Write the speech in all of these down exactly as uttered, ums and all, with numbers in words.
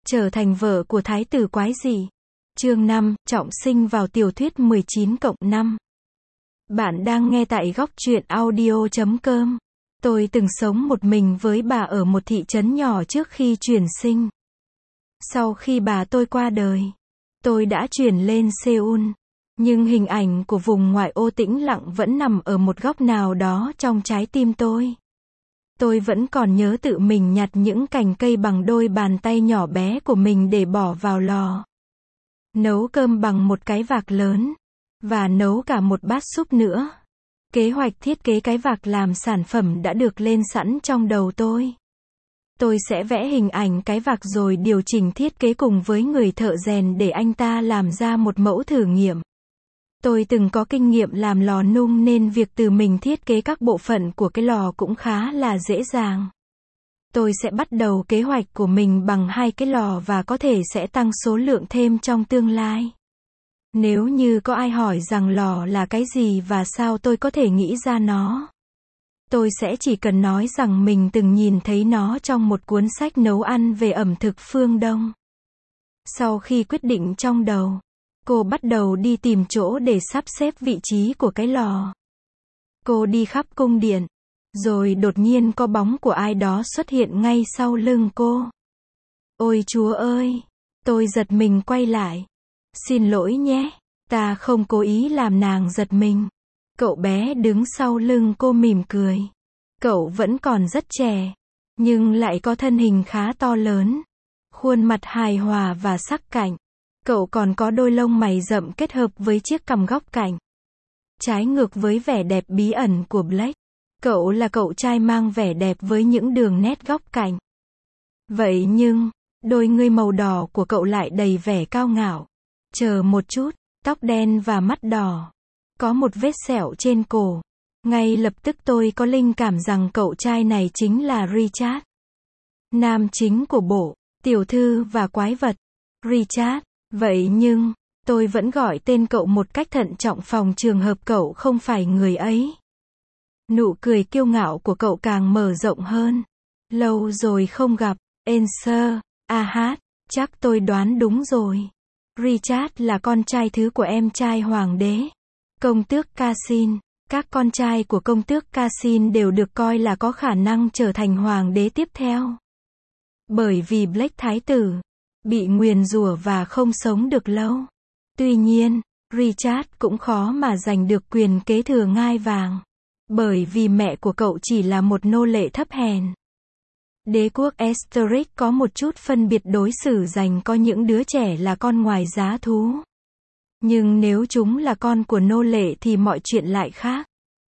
Trở thành vợ của thái tử quái gì? Chương năm, trọng sinh vào tiểu thuyết mười chín cộng năm. Bạn đang nghe tại góc truyện audio chấm com. Tôi từng sống một mình với bà ở một thị trấn nhỏ trước khi chuyển sinh. Sau khi bà tôi qua đời, tôi đã chuyển lên Seoul. Nhưng hình ảnh của vùng ngoại ô tĩnh lặng vẫn nằm ở một góc nào đó trong trái tim tôi. Tôi vẫn còn nhớ tự mình nhặt những cành cây bằng đôi bàn tay nhỏ bé của mình để bỏ vào lò. Nấu cơm bằng một cái vạc lớn. Và nấu cả một bát súp nữa. Kế hoạch thiết kế cái vạc làm sản phẩm đã được lên sẵn trong đầu tôi. Tôi sẽ vẽ hình ảnh cái vạc rồi điều chỉnh thiết kế cùng với người thợ rèn để anh ta làm ra một mẫu thử nghiệm. Tôi từng có kinh nghiệm làm lò nung nên việc từ mình thiết kế các bộ phận của cái lò cũng khá là dễ dàng. Tôi sẽ bắt đầu kế hoạch của mình bằng hai cái lò và có thể sẽ tăng số lượng thêm trong tương lai. Nếu như có ai hỏi rằng lò là cái gì và sao tôi có thể nghĩ ra nó, tôi sẽ chỉ cần nói rằng mình từng nhìn thấy nó trong một cuốn sách nấu ăn về ẩm thực phương Đông. Sau khi quyết định trong đầu, cô bắt đầu đi tìm chỗ để sắp xếp vị trí của cái lò. Cô đi khắp cung điện, rồi đột nhiên có bóng của ai đó xuất hiện ngay sau lưng cô. Ôi Chúa ơi! Tôi giật mình quay lại. Xin lỗi nhé, ta không cố ý làm nàng giật mình. Cậu bé đứng sau lưng cô mỉm cười. Cậu vẫn còn rất trẻ, nhưng lại có thân hình khá to lớn, khuôn mặt hài hòa và sắc cạnh. Cậu còn có đôi lông mày rậm kết hợp với chiếc cằm góc cạnh. Trái ngược với vẻ đẹp bí ẩn của Blake, cậu là cậu trai mang vẻ đẹp với những đường nét góc cạnh. Vậy nhưng, đôi ngươi màu đỏ của cậu lại đầy vẻ cao ngạo. Chờ một chút, tóc đen và mắt đỏ. Có một vết sẹo trên cổ. Ngay lập tức tôi có linh cảm rằng cậu trai này chính là Richard. Nam chính của bộ, Tiểu thư và quái vật. Richard. Vậy nhưng, tôi vẫn gọi tên cậu một cách thận trọng phòng trường hợp cậu không phải người ấy. Nụ cười kiêu ngạo của cậu càng mở rộng hơn. Lâu rồi không gặp, Answer, a hát, chắc tôi đoán đúng rồi. Richard là con trai thứ của em trai hoàng đế, công tước Cassin. Các con trai của công tước Cassin đều được coi là có khả năng trở thành hoàng đế tiếp theo. Bởi vì Blake thái tử bị nguyền rủa và không sống được lâu. Tuy nhiên, Richard cũng khó mà giành được quyền kế thừa ngai vàng. Bởi vì mẹ của cậu chỉ là một nô lệ thấp hèn. Đế quốc Asterix có một chút phân biệt đối xử dành có những đứa trẻ là con ngoài giá thú. Nhưng nếu chúng là con của nô lệ thì mọi chuyện lại khác.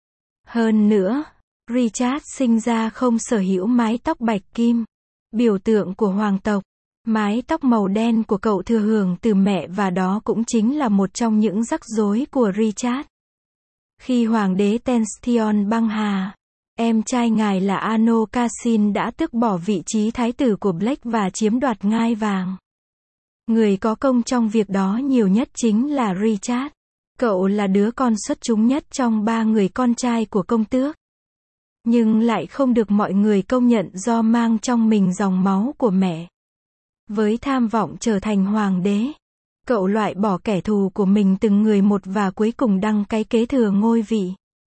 Hơn nữa, Richard sinh ra không sở hữu mái tóc bạch kim, biểu tượng của hoàng tộc. Mái tóc màu đen của cậu thừa hưởng từ mẹ và đó cũng chính là một trong những rắc rối của Richard. Khi hoàng đế Tenstion băng hà, em trai ngài là Ano Cassin đã tước bỏ vị trí thái tử của Blake và chiếm đoạt ngai vàng. Người có công trong việc đó nhiều nhất chính là Richard. Cậu là đứa con xuất chúng nhất trong ba người con trai của công tước. Nhưng lại không được mọi người công nhận do mang trong mình dòng máu của mẹ. Với tham vọng trở thành hoàng đế, cậu loại bỏ kẻ thù của mình từng người một và cuối cùng đăng cái kế thừa ngôi vị.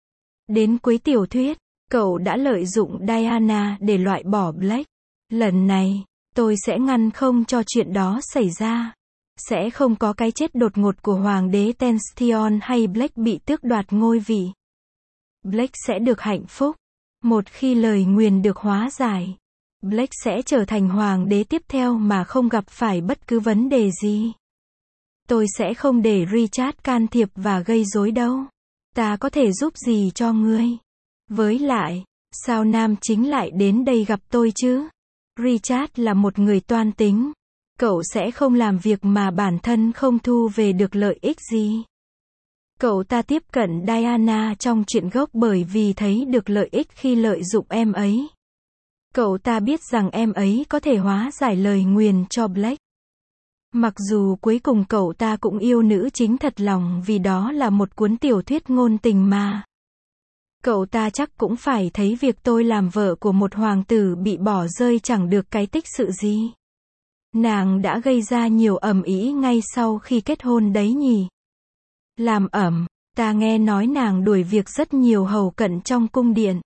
Đến cuối tiểu thuyết, cậu đã lợi dụng Diana để loại bỏ Blake. Lần này, tôi sẽ ngăn không cho chuyện đó xảy ra. Sẽ không có cái chết đột ngột của hoàng đế Tenstion hay Blake bị tước đoạt ngôi vị. Blake sẽ được hạnh phúc. Một khi lời nguyền được hóa giải, Blake sẽ trở thành hoàng đế tiếp theo mà không gặp phải bất cứ vấn đề gì. Tôi sẽ không để Richard can thiệp và gây rối đâu. Ta có thể giúp gì cho ngươi? Với lại, sao nam chính lại đến đây gặp tôi chứ? Richard là một người toan tính. Cậu sẽ không làm việc mà bản thân không thu về được lợi ích gì. Cậu ta tiếp cận Diana trong chuyện gốc bởi vì thấy được lợi ích khi lợi dụng em ấy. Cậu ta biết rằng em ấy có thể hóa giải lời nguyền cho Blake. Mặc dù cuối cùng cậu ta cũng yêu nữ chính thật lòng vì đó là một cuốn tiểu thuyết ngôn tình mà. Cậu ta chắc cũng phải thấy việc tôi làm vợ của một hoàng tử bị bỏ rơi chẳng được cái tích sự gì. Nàng đã gây ra nhiều ầm ĩ ngay sau khi kết hôn đấy nhỉ. Làm ẩm, ta nghe nói nàng đuổi việc rất nhiều hầu cận trong cung điện.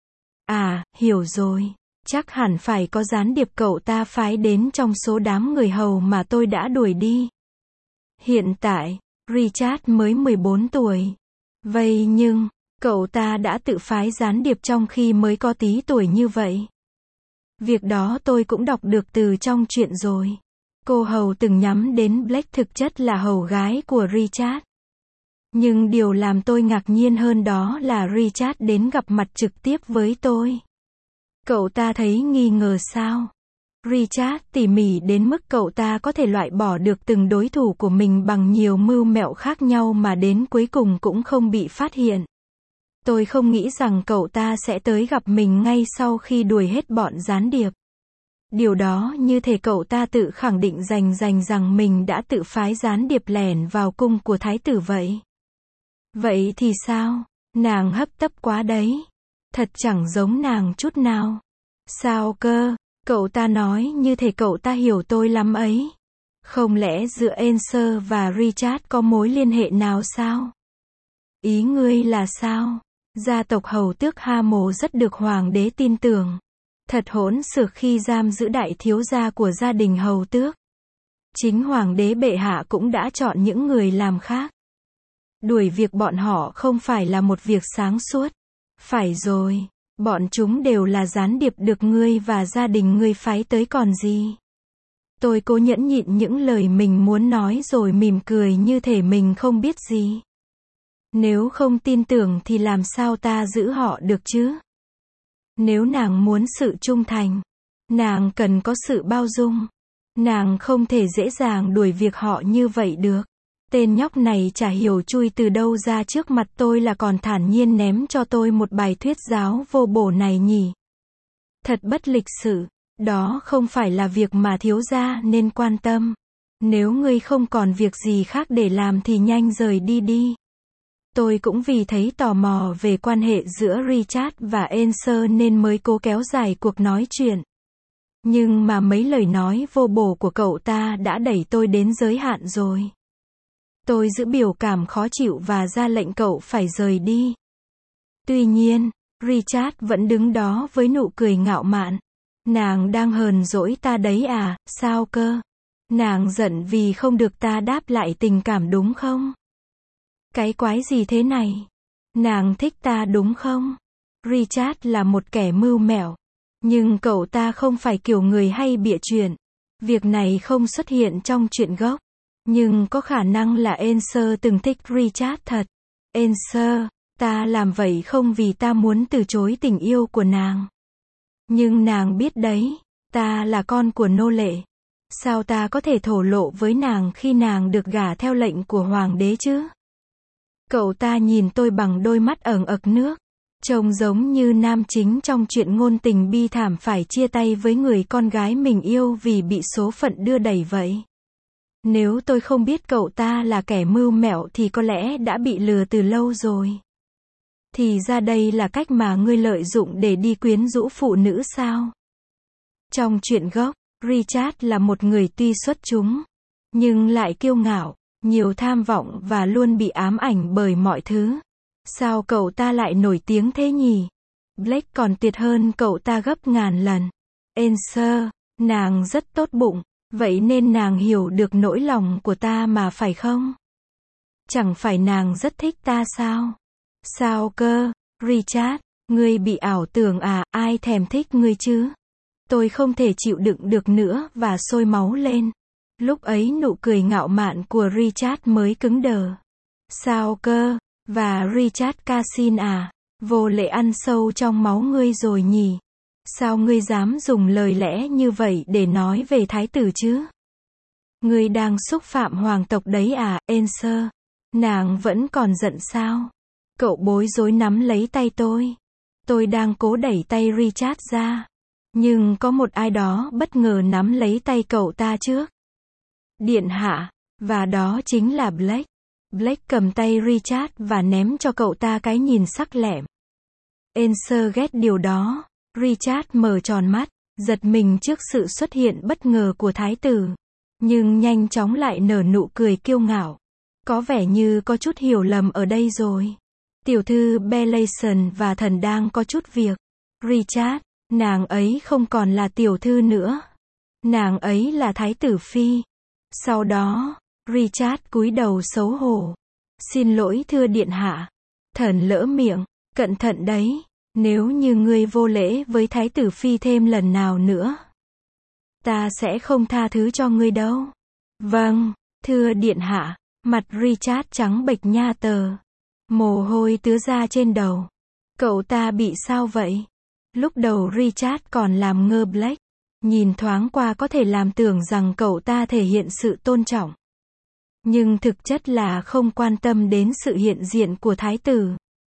À, hiểu rồi. Chắc hẳn phải có gián điệp cậu ta phái đến trong số đám người hầu mà tôi đã đuổi đi. Hiện tại, Richard mới mười bốn tuổi. Vậy nhưng, cậu ta đã tự phái gián điệp trong khi mới có tí tuổi như vậy. Việc đó tôi cũng đọc được từ trong truyện rồi. Cô hầu từng nhắm đến Blake thực chất là hầu gái của Richard. Nhưng điều làm tôi ngạc nhiên hơn đó là Richard đến gặp mặt trực tiếp với tôi. Cậu ta thấy nghi ngờ sao? Richard tỉ mỉ đến mức cậu ta có thể loại bỏ được từng đối thủ của mình bằng nhiều mưu mẹo khác nhau mà đến cuối cùng cũng không bị phát hiện. Tôi không nghĩ rằng cậu ta sẽ tới gặp mình ngay sau khi đuổi hết bọn gián điệp. Điều đó như thể cậu ta tự khẳng định rành rành rằng mình đã tự phái gián điệp lẻn vào cung của thái tử vậy. Vậy thì sao? Nàng hấp tấp quá đấy. Thật chẳng giống nàng chút nào. Sao cơ? Cậu ta nói như thể cậu ta hiểu tôi lắm ấy. Không lẽ giữa Enser và Richard có mối liên hệ nào sao? Ý ngươi là sao? Gia tộc hầu tước Hamo rất được hoàng đế tin tưởng. Thật hỗn xược khi giam giữ đại thiếu gia của gia đình hầu tước. Chính hoàng đế bệ hạ cũng đã chọn những người làm khác. Đuổi việc bọn họ không phải là một việc sáng suốt. Phải rồi, bọn chúng đều là gián điệp được ngươi và gia đình ngươi phái tới còn gì. Tôi cố nhẫn nhịn những lời mình muốn nói rồi mỉm cười như thể mình không biết gì. Nếu không tin tưởng thì làm sao ta giữ họ được chứ? Nếu nàng muốn sự trung thành, nàng cần có sự bao dung. Nàng không thể dễ dàng đuổi việc họ như vậy được. Tên nhóc này chả hiểu chui từ đâu ra trước mặt tôi là còn thản nhiên ném cho tôi một bài thuyết giáo vô bổ này nhỉ. Thật bất lịch sự. Đó không phải là việc mà thiếu gia nên quan tâm. Nếu ngươi không còn việc gì khác để làm thì nhanh rời đi đi. Tôi cũng vì thấy tò mò về quan hệ giữa Richard và Enser nên mới cố kéo dài cuộc nói chuyện. Nhưng mà mấy lời nói vô bổ của cậu ta đã đẩy tôi đến giới hạn rồi. Tôi giữ biểu cảm khó chịu và ra lệnh cậu phải rời đi. Tuy nhiên, Richard vẫn đứng đó với nụ cười ngạo mạn. Nàng đang hờn dỗi ta đấy à, sao cơ? Nàng giận vì không được ta đáp lại tình cảm đúng không? Cái quái gì thế này? Nàng thích ta đúng không? Richard là một kẻ mưu mẹo. Nhưng cậu ta không phải kiểu người hay bịa chuyện. Việc này không xuất hiện trong truyện gốc. Nhưng có khả năng là Enser từng thích Richard thật. Enser, ta làm vậy không vì ta muốn từ chối tình yêu của nàng. Nhưng nàng biết đấy, ta là con của nô lệ. Sao ta có thể thổ lộ với nàng khi nàng được gả theo lệnh của hoàng đế chứ? Cậu ta nhìn tôi bằng đôi mắt ẩn ực nước. Trông giống như nam chính trong chuyện ngôn tình bi thảm phải chia tay với người con gái mình yêu vì bị số phận đưa đẩy vậy. Nếu tôi không biết cậu ta là kẻ mưu mẹo thì có lẽ đã bị lừa từ lâu rồi. Thì ra đây là cách mà ngươi lợi dụng để đi quyến rũ phụ nữ sao? Trong truyện gốc, Richard là một người tuy xuất chúng, nhưng lại kiêu ngạo, nhiều tham vọng và luôn bị ám ảnh bởi mọi thứ. Sao cậu ta lại nổi tiếng thế nhỉ? Blake còn tuyệt hơn cậu ta gấp ngàn lần. Enser, nàng rất tốt bụng, vậy nên nàng hiểu được nỗi lòng của ta mà phải không? Chẳng phải nàng rất thích ta sao? Sao cơ? Richard, ngươi bị ảo tưởng à, ai thèm thích ngươi chứ? Tôi không thể chịu đựng được nữa và sôi máu lên. Lúc ấy nụ cười ngạo mạn của Richard mới cứng đờ. Sao cơ? Và Richard Cassin à, vô lệ ăn sâu trong máu ngươi rồi nhỉ? Sao ngươi dám dùng lời lẽ như vậy để nói về thái tử chứ? Ngươi đang xúc phạm hoàng tộc đấy à, Enser? Nàng vẫn còn giận sao? Cậu bối rối nắm lấy tay tôi. Tôi đang cố đẩy tay Richard ra. Nhưng có một ai đó bất ngờ nắm lấy tay cậu ta trước. Điện hạ. Và đó chính là Blake. Blake cầm tay Richard và ném cho cậu ta cái nhìn sắc lẹm. Enser ghét điều đó. Richard mở tròn mắt. giật mình trước sự xuất hiện bất ngờ của thái tử. Nhưng nhanh chóng lại nở nụ cười kiêu ngạo. Có vẻ như có chút hiểu lầm ở đây rồi. Tiểu thư Bellation và thần đang có chút việc. Richard, nàng ấy không còn là tiểu thư nữa. Nàng ấy là thái tử phi. Sau đó, Richard cúi đầu xấu hổ. Xin lỗi thưa điện hạ. Thần lỡ miệng, cẩn thận đấy. Nếu như ngươi vô lễ với thái tử phi thêm lần nào nữa, ta sẽ không tha thứ cho ngươi đâu. Vâng, thưa điện hạ. Mặt Richard trắng bệch nha tờ. Mồ hôi tứa ra trên đầu. Cậu ta bị sao vậy? Lúc đầu Richard còn làm ngơ Blake. Nhìn thoáng qua có thể làm tưởng rằng cậu ta thể hiện sự tôn trọng. Nhưng thực chất là không quan tâm đến sự hiện diện của thái tử.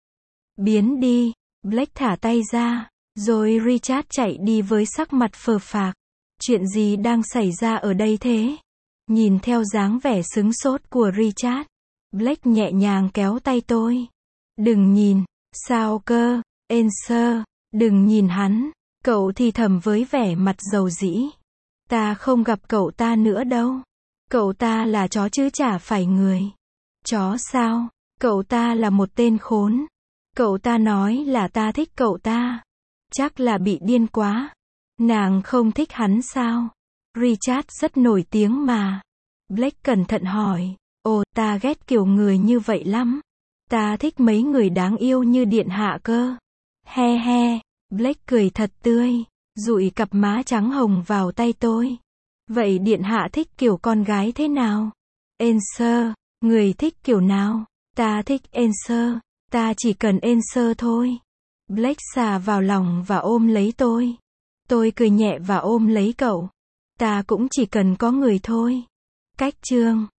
Biến đi. Blake thả tay ra. Rồi Richard chạy đi với sắc mặt phờ phạc. Chuyện gì đang xảy ra ở đây thế? Nhìn theo dáng vẻ sững sốt của Richard, Blake nhẹ nhàng kéo tay tôi. Đừng nhìn. Sao cơ? Enser, đừng nhìn hắn. Cậu thì thầm với vẻ mặt dầu dĩ. Ta không gặp cậu ta nữa đâu. Cậu ta là chó chứ chả phải người. Chó sao? Cậu ta là một tên khốn. Cậu ta nói là ta thích cậu ta. Chắc là bị điên quá. Nàng không thích hắn sao? Richard rất nổi tiếng mà. Blake cẩn thận hỏi. Ồ, ta ghét kiểu người như vậy lắm. Ta thích mấy người đáng yêu như điện hạ cơ. He he. Blake cười thật tươi, dụi cặp má trắng hồng vào tay tôi. Vậy điện hạ thích kiểu con gái thế nào? Enser, người thích kiểu nào? Ta thích Enser. Ta chỉ cần Enser thôi. Blake xà vào lòng và ôm lấy tôi. Tôi cười nhẹ và ôm lấy cậu. Ta cũng chỉ cần có người thôi. Cách chương